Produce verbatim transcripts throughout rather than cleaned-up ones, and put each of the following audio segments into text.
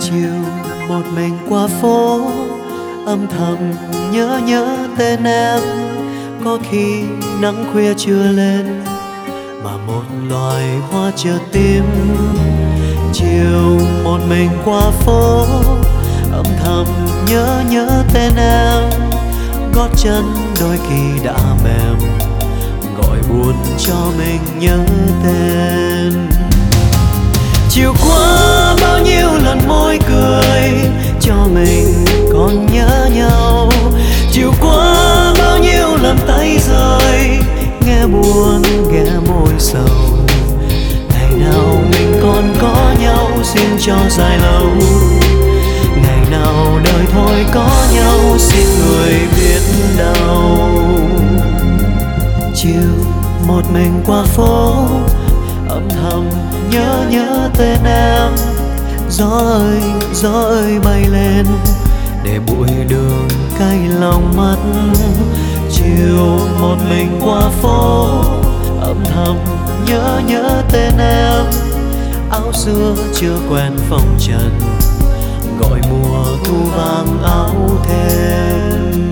Chiều một mình qua phố, âm thầm nhớ nhớ tên em. Có khi nắng khuya chưa lên mà một loài hoa chợt tím. Chiều một mình qua phố, âm thầm nhớ nhớ tên em. Gót chân đôi khi đã mềm, gọi buồn cho mình nhớ tên. Chiều qua bao nhiêu lần môi cười cho mình còn nhớ nhau. Chiều qua bao nhiêu lần tay rơi, nghe buồn nghe môi sầu. Ngày nào mình còn có nhau xin cho dài lâu. Ngày nào đời thôi có nhau xin người biết đâu. Chiều một mình qua phố, âm thầm nhớ nhớ tên em. Gió ơi gió ơi bay lên để bụi đường cay lòng mắt. Chiều một mình qua phố, âm thầm nhớ nhớ tên em. Áo xưa chưa quen phong trần, gọi mùa thu vàng áo thêm.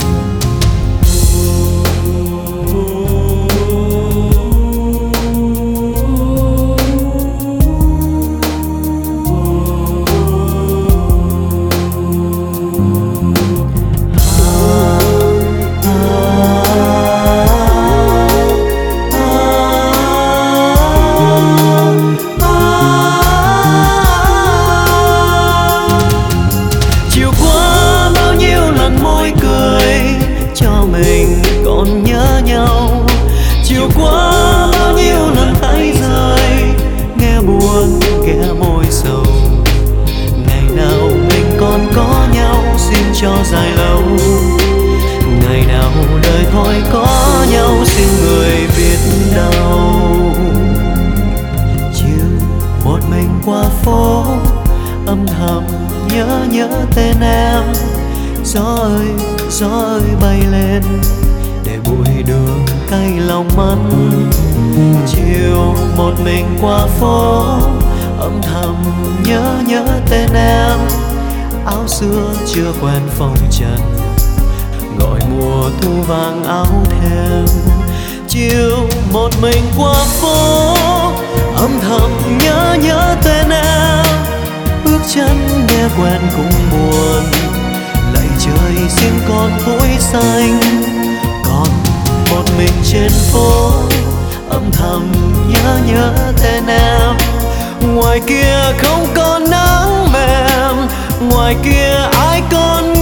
Mình còn nhớ nhau. Chiều qua bao nhiêu lần tay rơi, nghe buồn nghe môi sầu. Ngày nào mình còn có nhau xin cho dài lâu. Ngày nào đời thôi có nhau xin người biết đâu. Chiều một mình qua phố, âm thầm nhớ nhớ tên em. Gió ơi gió ơi bay lên để bụi đường cay lòng mắt. Chiều một mình qua phố, âm thầm nhớ nhớ tên em. Áo xưa chưa quen phong trần, gọi mùa thu vàng áo thêm. Chiều một mình qua phố, âm thầm nhớ nhớ tên em. Bước chân nghe quen cũng buồn, lạy trời xin con cuối xanh. Còn một mình trên phố, âm thầm nhớ nhớ tên em. Ngoài kia không còn nắng mềm, ngoài kia ai còn